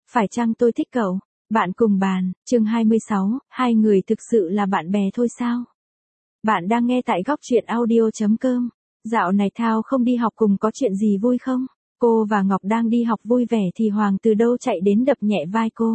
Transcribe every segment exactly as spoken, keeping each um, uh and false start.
Phải chăng tôi thích cậu? Bạn cùng bàn, chương hai mươi sáu, hai người thực sự là bạn bè thôi sao? Bạn đang nghe tại góc truyện audio chấm com. Dạo này Thao không đi học cùng có chuyện gì vui không? Cô và Ngọc đang đi học vui vẻ thì Hoàng từ đâu chạy đến đập nhẹ vai cô.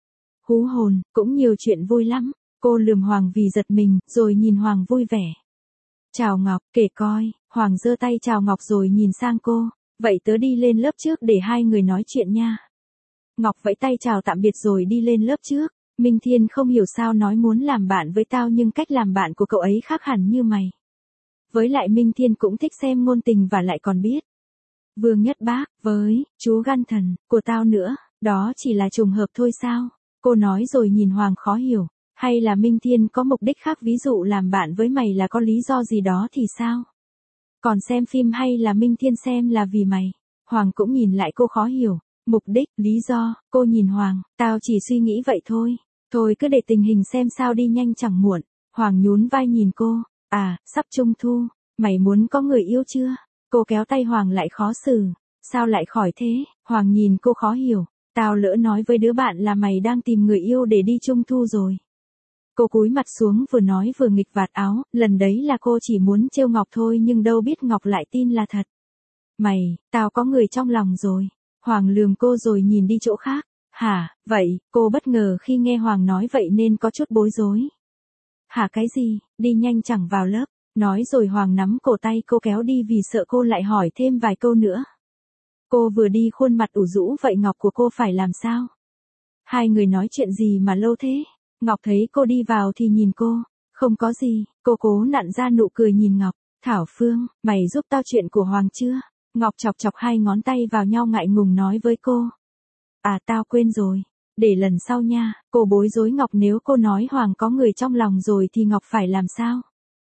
Hú hồn, cũng nhiều chuyện vui lắm. Cô lườm Hoàng vì giật mình, rồi nhìn Hoàng vui vẻ. Chào Ngọc, kể coi. Hoàng giơ tay chào Ngọc rồi nhìn sang cô. Vậy tớ đi lên lớp trước để hai người nói chuyện nha. Ngọc vẫy tay chào tạm biệt rồi đi lên lớp trước. Minh Thiên không hiểu sao nói muốn làm bạn với tao nhưng cách làm bạn của cậu ấy khác hẳn như mày. Với lại Minh Thiên cũng thích xem ngôn tình và lại còn biết. Vương Nhất Bác, với, chú Gan Thần, của tao nữa, đó chỉ là trùng hợp thôi sao? Cô nói rồi nhìn Hoàng khó hiểu. Hay là Minh Thiên có mục đích khác, ví dụ làm bạn với mày là có lý do gì đó thì sao? Còn xem phim hay là Minh Thiên xem là vì mày? Hoàng cũng nhìn lại cô khó hiểu. Mục đích, lý do, cô nhìn Hoàng, tao chỉ suy nghĩ vậy thôi. Thôi cứ để tình hình xem sao đi nhanh chẳng muộn. Hoàng nhún vai nhìn cô. À, sắp trung thu, mày muốn có người yêu chưa? Cô kéo tay Hoàng lại khó xử. Sao lại khỏi thế? Hoàng nhìn cô khó hiểu. Tao lỡ nói với đứa bạn là mày đang tìm người yêu để đi trung thu rồi. Cô cúi mặt xuống vừa nói vừa nghịch vạt áo, lần đấy là cô chỉ muốn trêu Ngọc thôi nhưng đâu biết Ngọc lại tin là thật. Mày, tao có người trong lòng rồi. Hoàng lườm cô rồi nhìn đi chỗ khác. Hả, vậy, cô bất ngờ khi nghe Hoàng nói vậy nên có chút bối rối. Hả cái gì, đi nhanh chẳng vào lớp. Nói rồi Hoàng nắm cổ tay cô kéo đi vì sợ cô lại hỏi thêm vài câu nữa. Cô vừa đi khuôn mặt ủ rũ vậy Ngọc của cô phải làm sao? Hai người nói chuyện gì mà lâu thế? Ngọc thấy cô đi vào thì nhìn cô. Không có gì, cô cố nặn ra nụ cười nhìn Ngọc. Thảo Phương, mày giúp tao chuyện của Hoàng chưa? Ngọc chọc chọc hai ngón tay vào nhau ngại ngùng nói với cô. À tao quên rồi. Để lần sau nha. Cô bối rối Ngọc, nếu cô nói Hoàng có người trong lòng rồi thì Ngọc phải làm sao?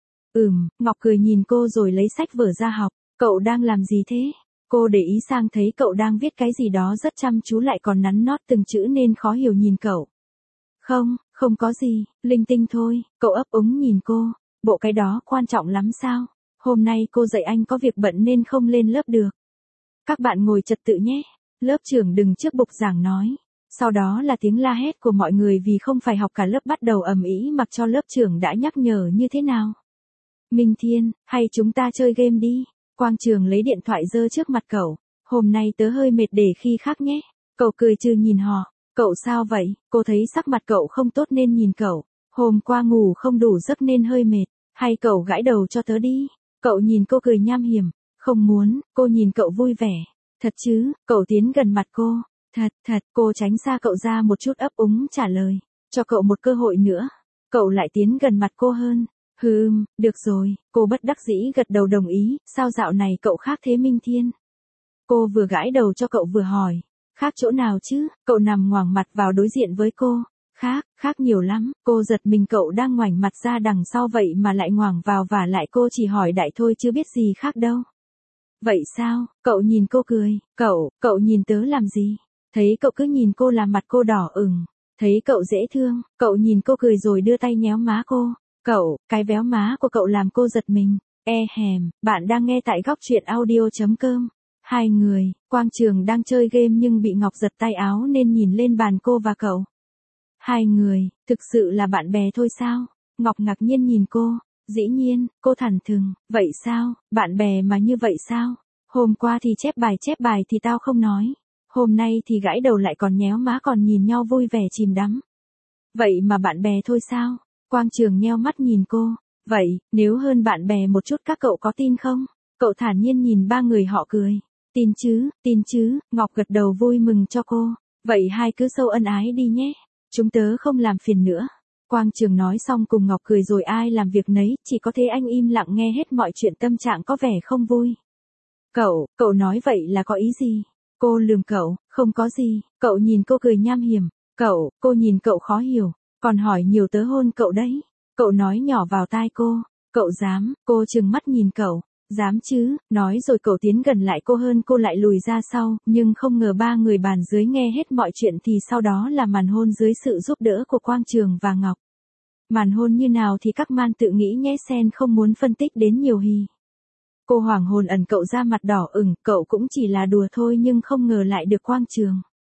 Ừm, Ngọc cười nhìn cô rồi lấy sách vở ra học. Cậu đang làm gì thế? Cô để ý sang thấy cậu đang viết cái gì đó rất chăm chú lại còn nắn nót từng chữ nên khó hiểu nhìn cậu. Không, không có gì, linh tinh thôi. Cậu ấp úng nhìn cô. Bộ cái đó quan trọng lắm sao? Hôm nay cô dạy anh có việc bận nên không lên lớp được. Các bạn ngồi trật tự nhé. Lớp trưởng đứng trước bục giảng nói. Sau đó là tiếng la hét của mọi người vì không phải học cả lớp bắt đầu ầm ĩ mặc cho lớp trưởng đã nhắc nhở như thế nào. Minh Thiên, hay chúng ta chơi game đi. Quang Trường lấy điện thoại giơ trước mặt cậu. Hôm nay tớ hơi mệt để khi khác nhé. Cậu cười trừ nhìn họ. Cậu sao vậy? Cô thấy sắc mặt cậu không tốt nên nhìn cậu. Hôm qua ngủ không đủ giấc nên hơi mệt. Hay cậu gãi đầu cho tớ đi. Cậu nhìn cô cười nham hiểm. Không muốn, cô nhìn cậu vui vẻ. Thật chứ, cậu tiến gần mặt cô. Thật, thật, cô tránh xa cậu ra một chút ấp úng trả lời. Cho cậu một cơ hội nữa. Cậu lại tiến gần mặt cô hơn. Hừm, được rồi, cô bất đắc dĩ gật đầu đồng ý. Sao dạo này cậu khác thế Minh Thiên? Cô vừa gãi đầu cho cậu vừa hỏi. Khác chỗ nào chứ? Cậu nằm ngoảnh mặt vào đối diện với cô. Khác, khác nhiều lắm. Cô giật mình, cậu đang ngoảnh mặt ra đằng sau vậy mà lại ngoảnh vào, và lại cô chỉ hỏi đại thôi chứ biết gì khác đâu. Vậy sao? Cậu nhìn cô cười. Cậu, cậu nhìn tớ làm gì? Thấy cậu cứ nhìn cô làm mặt cô đỏ ửng. Thấy cậu dễ thương, cậu nhìn cô cười rồi đưa tay nhéo má cô. Cậu, cái véo má của cậu làm cô giật mình. E hèm, bạn đang nghe tại góc truyện audio chấm com. Hai người, Quang Trường đang chơi game nhưng bị Ngọc giật tay áo nên nhìn lên bàn cô và cậu. Hai người, thực sự là bạn bè thôi sao? Ngọc ngạc nhiên nhìn cô. Dĩ nhiên, cô thẳng thừng. Vậy sao, bạn bè mà như vậy sao? Hôm qua thì chép bài chép bài thì tao không nói. Hôm nay thì gãi đầu lại còn nhéo má còn nhìn nhau vui vẻ chìm đắm. Vậy mà bạn bè thôi sao? Quang Trường nheo mắt nhìn cô. Vậy, nếu hơn bạn bè một chút các cậu có tin không? Cậu thản nhiên nhìn ba người họ cười. Tin chứ, tin chứ, Ngọc gật đầu vui mừng cho cô. Vậy hai cứ sâu ân ái đi nhé. Chúng tớ không làm phiền nữa. Quang Trường nói xong cùng Ngọc cười rồi ai làm việc nấy, chỉ có thế anh im lặng nghe hết mọi chuyện, tâm trạng có vẻ không vui. Cậu, cậu nói vậy là có ý gì? Cô lườm cậu, không có gì. Cậu nhìn cô cười nham hiểm. Cậu, cô nhìn cậu khó hiểu. Còn hỏi nhiều tớ hôn cậu đấy. Cậu nói nhỏ vào tai cô. Cậu dám, cô trừng mắt nhìn cậu. Dám chứ, nói rồi cậu tiến gần lại cô hơn, cô lại lùi ra sau, nhưng không ngờ ba người bàn dưới nghe hết mọi chuyện thì sau đó là màn hôn dưới sự giúp đỡ của Quang Trường và Ngọc. Màn hôn như nào thì các man tự nghĩ nhé, Sen không muốn phân tích đến nhiều hì. Cô hoàng hồn ẩn cậu ra mặt đỏ ửng, cậu cũng chỉ là đùa thôi nhưng không ngờ lại được Quang Trường.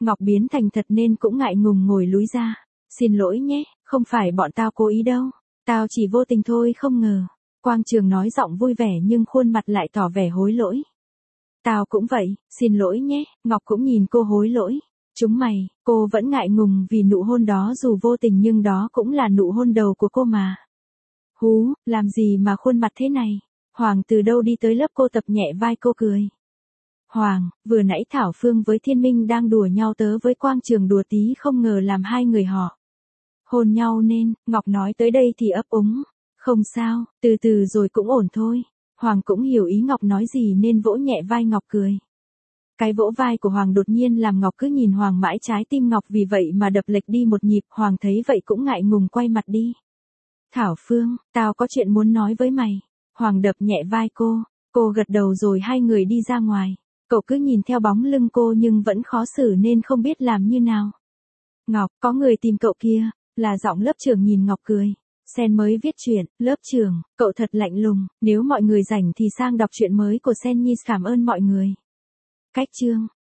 Ngọc biến thành thật nên cũng ngại ngùng ngồi lúi ra. Xin lỗi nhé, không phải bọn tao cố ý đâu. Tao chỉ vô tình thôi không ngờ. Quang Trường nói giọng vui vẻ nhưng khuôn mặt lại tỏ vẻ hối lỗi. Tao cũng vậy, xin lỗi nhé, Ngọc cũng nhìn cô hối lỗi. Chúng mày, cô vẫn ngại ngùng vì nụ hôn đó dù vô tình nhưng đó cũng là nụ hôn đầu của cô mà. Hú, làm gì mà khuôn mặt thế này? Hoàng từ đâu đi tới lớp cô tập nhẹ vai cô cười. Hoàng, vừa nãy Thảo Phương với Thiên Minh đang đùa nhau tớ với Quang Trường đùa tí không ngờ làm hai người họ hôn nhau nên, Ngọc nói tới đây thì ấp úng. Không sao, từ từ rồi cũng ổn thôi. Hoàng cũng hiểu ý Ngọc nói gì nên vỗ nhẹ vai Ngọc cười. Cái vỗ vai của Hoàng đột nhiên làm Ngọc cứ nhìn Hoàng mãi, trái tim Ngọc vì vậy mà đập lệch đi một nhịp. Hoàng thấy vậy cũng ngại ngùng quay mặt đi. Thảo Phương, tao có chuyện muốn nói với mày. Hoàng đập nhẹ vai cô, cô gật đầu rồi hai người đi ra ngoài. Cậu cứ nhìn theo bóng lưng cô nhưng vẫn khó xử nên không biết làm như nào. Ngọc, có người tìm cậu kia, là giọng lớp trưởng nhìn Ngọc cười. Sen mới viết chuyện, lớp trưởng, cậu thật lạnh lùng, nếu mọi người rảnh thì sang đọc chuyện mới của Sen Nhi, cảm ơn mọi người. Cách chương